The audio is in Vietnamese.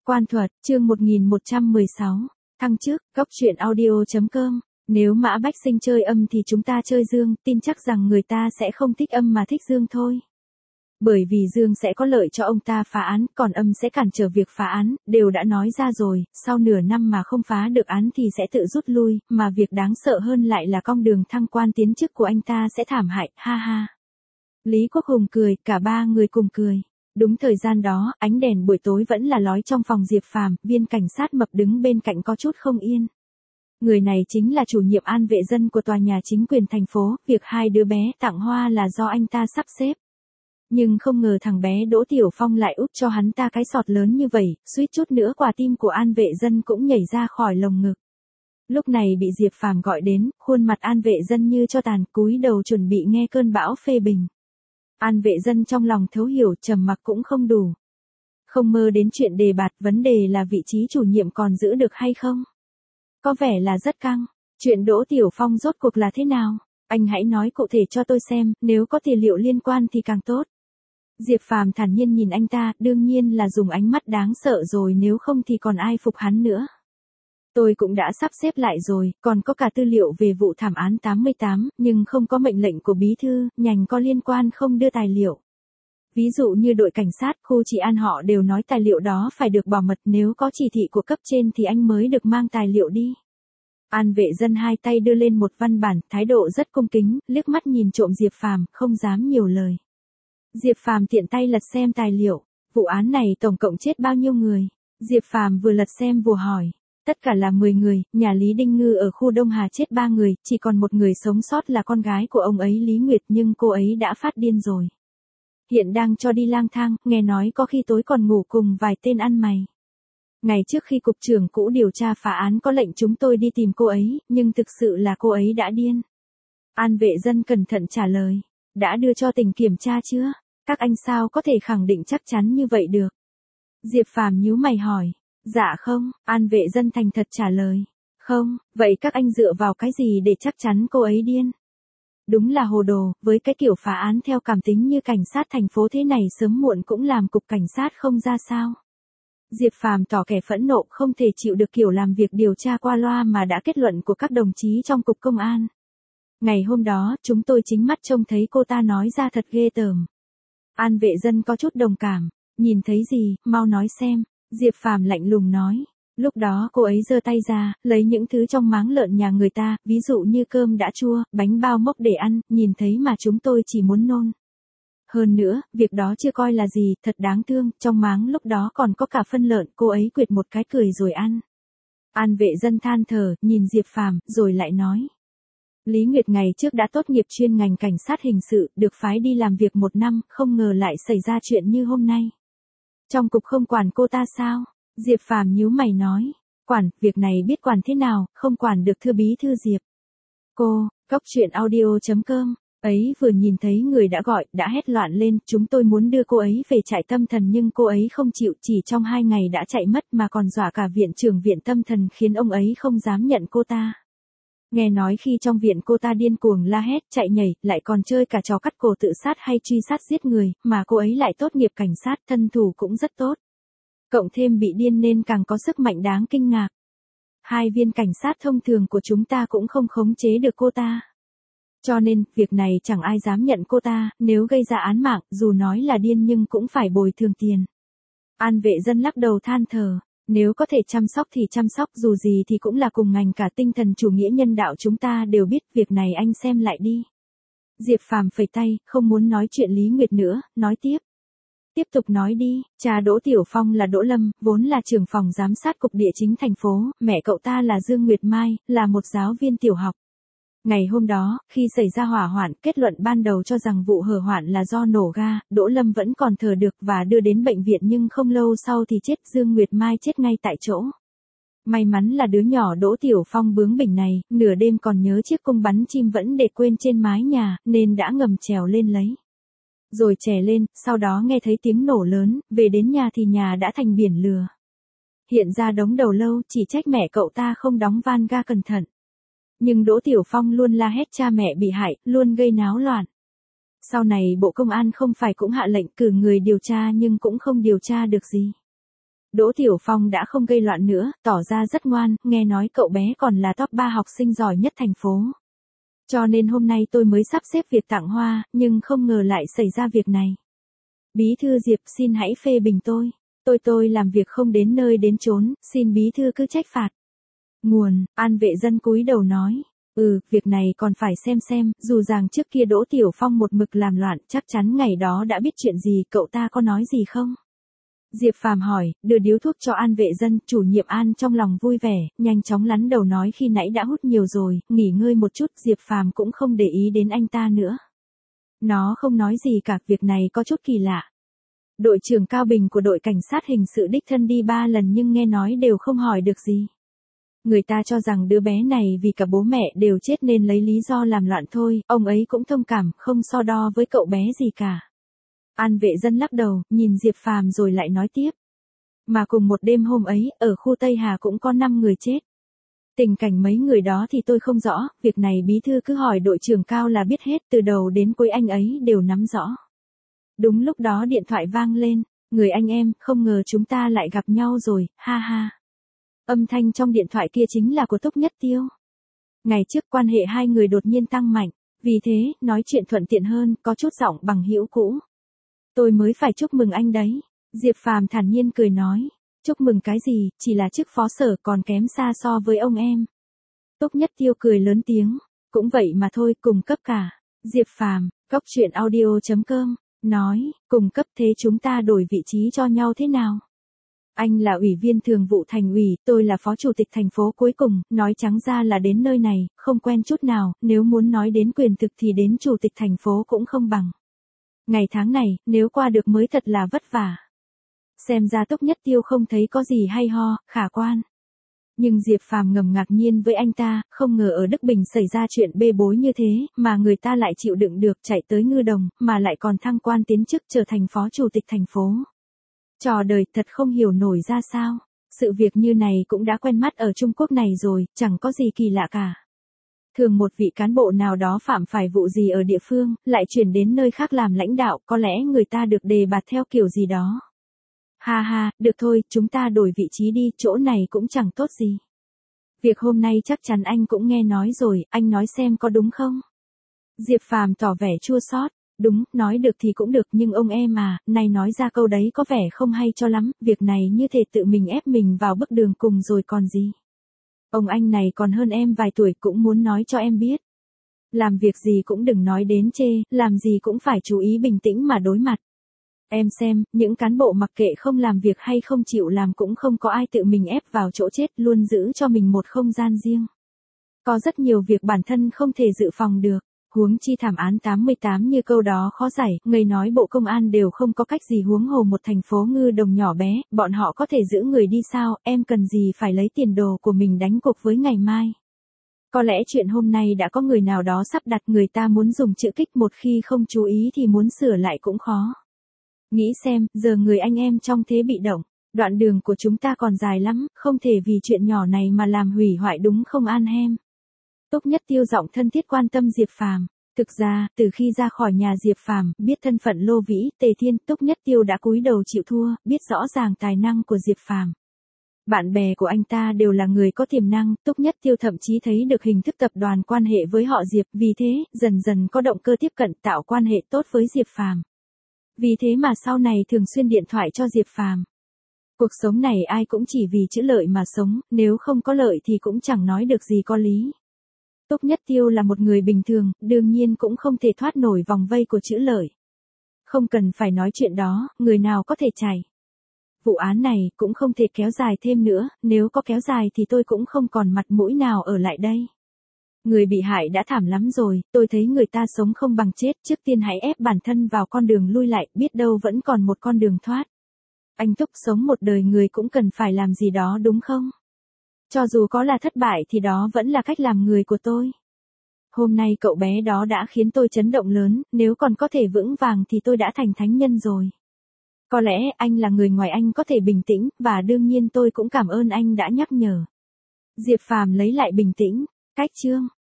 Quan thuật, chương 1116. Thăng chức, góc truyện audio.com. Nếu Mã Bách Sinh chơi âm thì chúng ta chơi dương, tin chắc rằng người ta sẽ không thích âm mà thích dương thôi. Bởi vì dương sẽ có lợi cho ông ta phá án, còn âm sẽ cản trở việc phá án, đều đã nói ra rồi, sau nửa năm mà không phá được án thì sẽ tự rút lui, mà việc đáng sợ hơn lại là con đường thăng quan tiến chức của anh ta sẽ thảm hại, ha ha. Lý Quốc Hùng cười, cả ba người cùng cười. Đúng thời gian đó, ánh đèn buổi tối vẫn là lói trong phòng Diệp Phàm, viên cảnh sát mập đứng bên cạnh có chút không yên. Người này chính là chủ nhiệm an vệ dân của tòa nhà chính quyền thành phố, việc hai đứa bé tặng hoa là do anh ta sắp xếp. Nhưng không ngờ thằng bé Đỗ Tiểu Phong lại úp cho hắn ta cái sọt lớn như vậy, suýt chút nữa quả tim của an vệ dân cũng nhảy ra khỏi lồng ngực. Lúc này bị Diệp Phàm gọi đến, khuôn mặt an vệ dân như cho tàn, cúi đầu chuẩn bị nghe cơn bão phê bình. An vệ dân trong lòng thấu hiểu, trầm mặc cũng không đủ. Không mơ đến chuyện đề bạt, vấn đề là vị trí chủ nhiệm còn giữ được hay không? Có vẻ là rất căng. Chuyện Đỗ Tiểu Phong rốt cuộc là thế nào? Anh hãy nói cụ thể cho tôi xem, nếu có tài liệu liên quan thì càng tốt. Diệp Phàm thản nhiên nhìn anh ta, đương nhiên là dùng ánh mắt đáng sợ rồi, nếu không thì còn ai phục hắn nữa. Tôi cũng đã sắp xếp lại rồi, còn có cả tư liệu về vụ thảm án 88, nhưng không có mệnh lệnh của bí thư, nhành có liên quan không đưa tài liệu. Ví dụ như đội cảnh sát, khu trị an họ đều nói tài liệu đó phải được bảo mật, nếu có chỉ thị của cấp trên thì anh mới được mang tài liệu đi. An vệ dân hai tay đưa lên một văn bản, thái độ rất cung kính, liếc mắt nhìn trộm Diệp Phàm, không dám nhiều lời. Diệp Phàm tiện tay lật xem tài liệu, vụ án này tổng cộng chết bao nhiêu người? Diệp Phàm vừa lật xem vừa hỏi. Tất cả là 10 người, nhà Lý Đinh Ngư ở khu Đông Hà chết 3 người, chỉ còn một người sống sót là con gái của ông ấy Lý Nguyệt, nhưng cô ấy đã phát điên rồi. Hiện đang cho đi lang thang, nghe nói có khi tối còn ngủ cùng vài tên ăn mày. Ngày trước khi cục trưởng cũ điều tra phá án có lệnh chúng tôi đi tìm cô ấy, nhưng thực sự là cô ấy đã điên. An vệ dân cẩn thận trả lời. Đã đưa cho tỉnh kiểm tra chưa? Các anh sao có thể khẳng định chắc chắn như vậy được? Diệp Phàm nhíu mày hỏi. Dạ không, an vệ dân thành thật trả lời. Không, vậy các anh dựa vào cái gì để chắc chắn cô ấy điên? Đúng là hồ đồ, với cái kiểu phá án theo cảm tính như cảnh sát thành phố thế này sớm muộn cũng làm cục cảnh sát không ra sao. Diệp Phàm tỏ kẻ phẫn nộ, không thể chịu được kiểu làm việc điều tra qua loa mà đã kết luận của các đồng chí trong cục công an. Ngày hôm đó, chúng tôi chính mắt trông thấy cô ta nói ra thật ghê tởm. An vệ dân có chút đồng cảm. Nhìn thấy gì, mau nói xem. Diệp Phàm lạnh lùng nói. Lúc đó cô ấy giơ tay ra, lấy những thứ trong máng lợn nhà người ta, ví dụ như cơm đã chua, bánh bao mốc để ăn, nhìn thấy mà chúng tôi chỉ muốn nôn. Hơn nữa, việc đó chưa coi là gì, thật đáng thương, trong máng lúc đó còn có cả phân lợn, cô ấy quệt một cái cười rồi ăn. An vệ dân than thở, nhìn Diệp Phàm, rồi lại nói. Lý Nguyệt ngày trước đã tốt nghiệp chuyên ngành cảnh sát hình sự, được phái đi làm việc 1 năm, không ngờ lại xảy ra chuyện như hôm nay. Trong cục không quản cô ta sao? Diệp Phàm nhíu mày nói. Quản, việc này biết quản thế nào, không quản được thưa bí thư Diệp. Cô, góc truyện audio.com, ấy vừa nhìn thấy người đã gọi, đã hét loạn lên, chúng tôi muốn đưa cô ấy về trại tâm thần nhưng cô ấy không chịu, chỉ trong 2 ngày đã chạy mất mà còn dọa cả viện trưởng viện tâm thần khiến ông ấy không dám nhận cô ta. Nghe nói khi trong viện cô ta điên cuồng la hét, chạy nhảy, lại còn chơi cả trò cắt cổ tự sát hay truy sát giết người, mà cô ấy lại tốt nghiệp cảnh sát, thân thủ cũng rất tốt. Cộng thêm bị điên nên càng có sức mạnh đáng kinh ngạc. 2 viên cảnh sát thông thường của chúng ta cũng không khống chế được cô ta. Cho nên, việc này chẳng ai dám nhận cô ta, nếu gây ra án mạng, dù nói là điên nhưng cũng phải bồi thường tiền. An vệ dân lắc đầu than thở. Nếu có thể chăm sóc thì chăm sóc, dù gì thì cũng là cùng ngành cả, tinh thần chủ nghĩa nhân đạo chúng ta đều biết, việc này anh xem lại đi. Diệp Phàm phẩy tay, không muốn nói chuyện Lý Nguyệt nữa, nói tiếp. Tiếp tục nói đi, cha Đỗ Tiểu Phong là Đỗ Lâm, vốn là trưởng phòng giám sát cục địa chính thành phố, mẹ cậu ta là Dương Nguyệt Mai, là một giáo viên tiểu học. Ngày hôm đó, khi xảy ra hỏa hoạn, kết luận ban đầu cho rằng vụ hỏa hoạn là do nổ ga, Đỗ Lâm vẫn còn thở được và đưa đến bệnh viện nhưng không lâu sau thì chết, Dương Nguyệt Mai chết ngay tại chỗ. May mắn là đứa nhỏ Đỗ Tiểu Phong bướng bỉnh này, nửa đêm còn nhớ chiếc cung bắn chim vẫn để quên trên mái nhà, nên đã ngầm trèo lên lấy. Rồi trè lên, sau đó nghe thấy tiếng nổ lớn, về đến nhà thì nhà đã thành biển lửa. Hiện ra đống đầu lâu, chỉ trách mẹ cậu ta không đóng van ga cẩn thận. Nhưng Đỗ Tiểu Phong luôn la hét cha mẹ bị hại, luôn gây náo loạn. Sau này Bộ Công an không phải cũng hạ lệnh cử người điều tra nhưng cũng không điều tra được gì. Đỗ Tiểu Phong đã không gây loạn nữa, tỏ ra rất ngoan, nghe nói cậu bé còn là top 3 học sinh giỏi nhất thành phố. Cho nên hôm nay tôi mới sắp xếp việc tặng hoa, nhưng không ngờ lại xảy ra việc này. Bí thư Diệp xin hãy phê bình tôi. Tôi làm việc không đến nơi đến chốn, xin bí thư cứ trách phạt. Nguồn, An Vệ Dân cúi đầu nói. Việc này còn phải xem, dù rằng trước kia Đỗ Tiểu Phong một mực làm loạn, chắc chắn ngày đó đã biết chuyện gì, cậu ta có nói gì không? Diệp Phàm hỏi, đưa điếu thuốc cho An Vệ Dân, chủ nhiệm An trong lòng vui vẻ, nhanh chóng lắn đầu nói khi nãy đã hút nhiều rồi, nghỉ ngơi một chút, Diệp Phàm cũng không để ý đến anh ta nữa. Nó không nói gì cả, việc này có chút kỳ lạ. Đội trưởng Cao Bình của đội cảnh sát hình sự đích thân đi 3 lần nhưng nghe nói đều không hỏi được gì. Người ta cho rằng đứa bé này vì cả bố mẹ đều chết nên lấy lý do làm loạn thôi, ông ấy cũng thông cảm, không so đo với cậu bé gì cả. An Vệ Dân lắc đầu, nhìn Diệp Phàm rồi lại nói tiếp. Mà cùng một đêm hôm ấy, ở khu Tây Hà cũng có 5 người chết. Tình cảnh mấy người đó thì tôi không rõ, việc này bí thư cứ hỏi đội trưởng Cao là biết hết, từ đầu đến cuối anh ấy đều nắm rõ. Đúng lúc đó điện thoại vang lên, người anh em, không ngờ chúng ta lại gặp nhau rồi, ha ha. Âm thanh trong điện thoại kia chính là của Túc Nhất Tiêu. Ngày trước quan hệ hai người đột nhiên tăng mạnh, vì thế, nói chuyện thuận tiện hơn, có chút giọng bằng hữu cũ. Tôi mới phải chúc mừng anh đấy. Diệp Phàm thản nhiên cười nói. Chúc mừng cái gì, chỉ là chức phó sở còn kém xa so với ông em. Túc Nhất Tiêu cười lớn tiếng. Cũng vậy mà thôi, cùng cấp cả. Diệp Phàm, coctruyện.audio.com, nói, cùng cấp thế chúng ta đổi vị trí cho nhau thế nào? Anh là ủy viên thường vụ thành ủy, tôi là phó chủ tịch thành phố cuối cùng, nói trắng ra là đến nơi này, không quen chút nào, nếu muốn nói đến quyền thực thì đến chủ tịch thành phố cũng không bằng. Ngày tháng này, nếu qua được mới thật là vất vả. Xem ra Túc Nhất Tiêu không thấy có gì hay ho, khả quan. Nhưng Diệp Phàm ngầm ngạc nhiên với anh ta, không ngờ ở Đức Bình xảy ra chuyện bê bối như thế, mà người ta lại chịu đựng được chạy tới Ngư Đồng, mà lại còn thăng quan tiến chức trở thành phó chủ tịch thành phố. Trò đời thật không hiểu nổi ra sao. Sự việc như này cũng đã quen mắt ở Trung Quốc này rồi, chẳng có gì kỳ lạ cả. Thường một vị cán bộ nào đó phạm phải vụ gì ở địa phương, lại chuyển đến nơi khác làm lãnh đạo, có lẽ người ta được đề bạt theo kiểu gì đó. Ha ha, được thôi, chúng ta đổi vị trí đi, chỗ này cũng chẳng tốt gì. Việc hôm nay chắc chắn anh cũng nghe nói rồi, anh nói xem có đúng không? Diệp Phàm tỏ vẻ chua xót. Đúng, nói được thì cũng được nhưng ông em à, này nói ra câu đấy có vẻ không hay cho lắm, việc này như thể tự mình ép mình vào bước đường cùng rồi còn gì. Ông anh này còn hơn em vài tuổi cũng muốn nói cho em biết. Làm việc gì cũng đừng nói đến chê, làm gì cũng phải chú ý bình tĩnh mà đối mặt. Em xem, những cán bộ mặc kệ không làm việc hay không chịu làm cũng không có ai tự mình ép vào chỗ chết, luôn giữ cho mình một không gian riêng. Có rất nhiều việc bản thân không thể dự phòng được. Huống chi thảm án 88 như câu đó khó giải, người nói bộ công an đều không có cách gì huống hồ một thành phố Ngư Đồng nhỏ bé, bọn họ có thể giữ người đi sao, em cần gì phải lấy tiền đồ của mình đánh cuộc với ngày mai. Có lẽ chuyện hôm nay đã có người nào đó sắp đặt người ta muốn dùng chữ kích một khi không chú ý thì muốn sửa lại cũng khó. Nghĩ xem, giờ người anh em trong thế bị động, đoạn đường của chúng ta còn dài lắm, không thể vì chuyện nhỏ này mà làm hủy hoại đúng không An Hem. Túc Nhất Tiêu giọng thân thiết quan tâm Diệp Phàm. Thực ra, từ khi ra khỏi nhà Diệp Phàm, biết thân phận Lô Vĩ, Tề Thiên, Túc Nhất Tiêu đã cúi đầu chịu thua, biết rõ ràng tài năng của Diệp Phàm. Bạn bè của anh ta đều là người có tiềm năng, Túc Nhất Tiêu thậm chí thấy được hình thức tập đoàn quan hệ với họ Diệp, vì thế, dần dần có động cơ tiếp cận tạo quan hệ tốt với Diệp Phàm. Vì thế mà sau này thường xuyên điện thoại cho Diệp Phàm. Cuộc sống này ai cũng chỉ vì chữ lợi mà sống, nếu không có lợi thì cũng chẳng nói được gì có lý. Túc Nhất Tiêu là một người bình thường, đương nhiên cũng không thể thoát nổi vòng vây của chữ lợi. Không cần phải nói chuyện đó, người nào có thể chạy. Vụ án này cũng không thể kéo dài thêm nữa, nếu có kéo dài thì tôi cũng không còn mặt mũi nào ở lại đây. Người bị hại đã thảm lắm rồi, tôi thấy người ta sống không bằng chết, trước tiên hãy ép bản thân vào con đường lui lại, biết đâu vẫn còn một con đường thoát. Anh Túc sống một đời người cũng cần phải làm gì đó đúng không? Cho dù có là thất bại thì đó vẫn là cách làm người của tôi. Hôm nay cậu bé đó đã khiến tôi chấn động lớn, nếu còn có thể vững vàng thì tôi đã thành thánh nhân rồi. Có lẽ anh là người ngoài anh có thể bình tĩnh, và đương nhiên tôi cũng cảm ơn anh đã nhắc nhở. Diệp Phàm lấy lại bình tĩnh, cách chương.